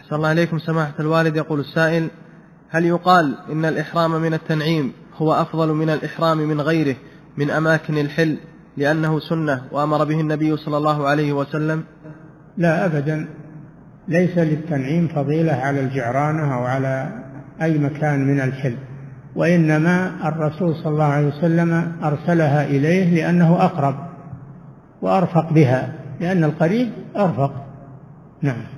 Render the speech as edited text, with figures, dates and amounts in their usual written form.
أحسن الله إليكم سماحة الوالد. يقول السائل: هل يقال إن الإحرام من التنعيم هو أفضل من الإحرام من غيره من أماكن الحل لأنه سنة وأمر به النبي صلى الله عليه وسلم؟ لا أبدا، ليس للتنعيم فضيلة على الجعرانة أو على أي مكان من الحل، وإنما الرسول صلى الله عليه وسلم أرسلها إليه لأنه أقرب وأرفق بها، لأن القريب أرفق. نعم.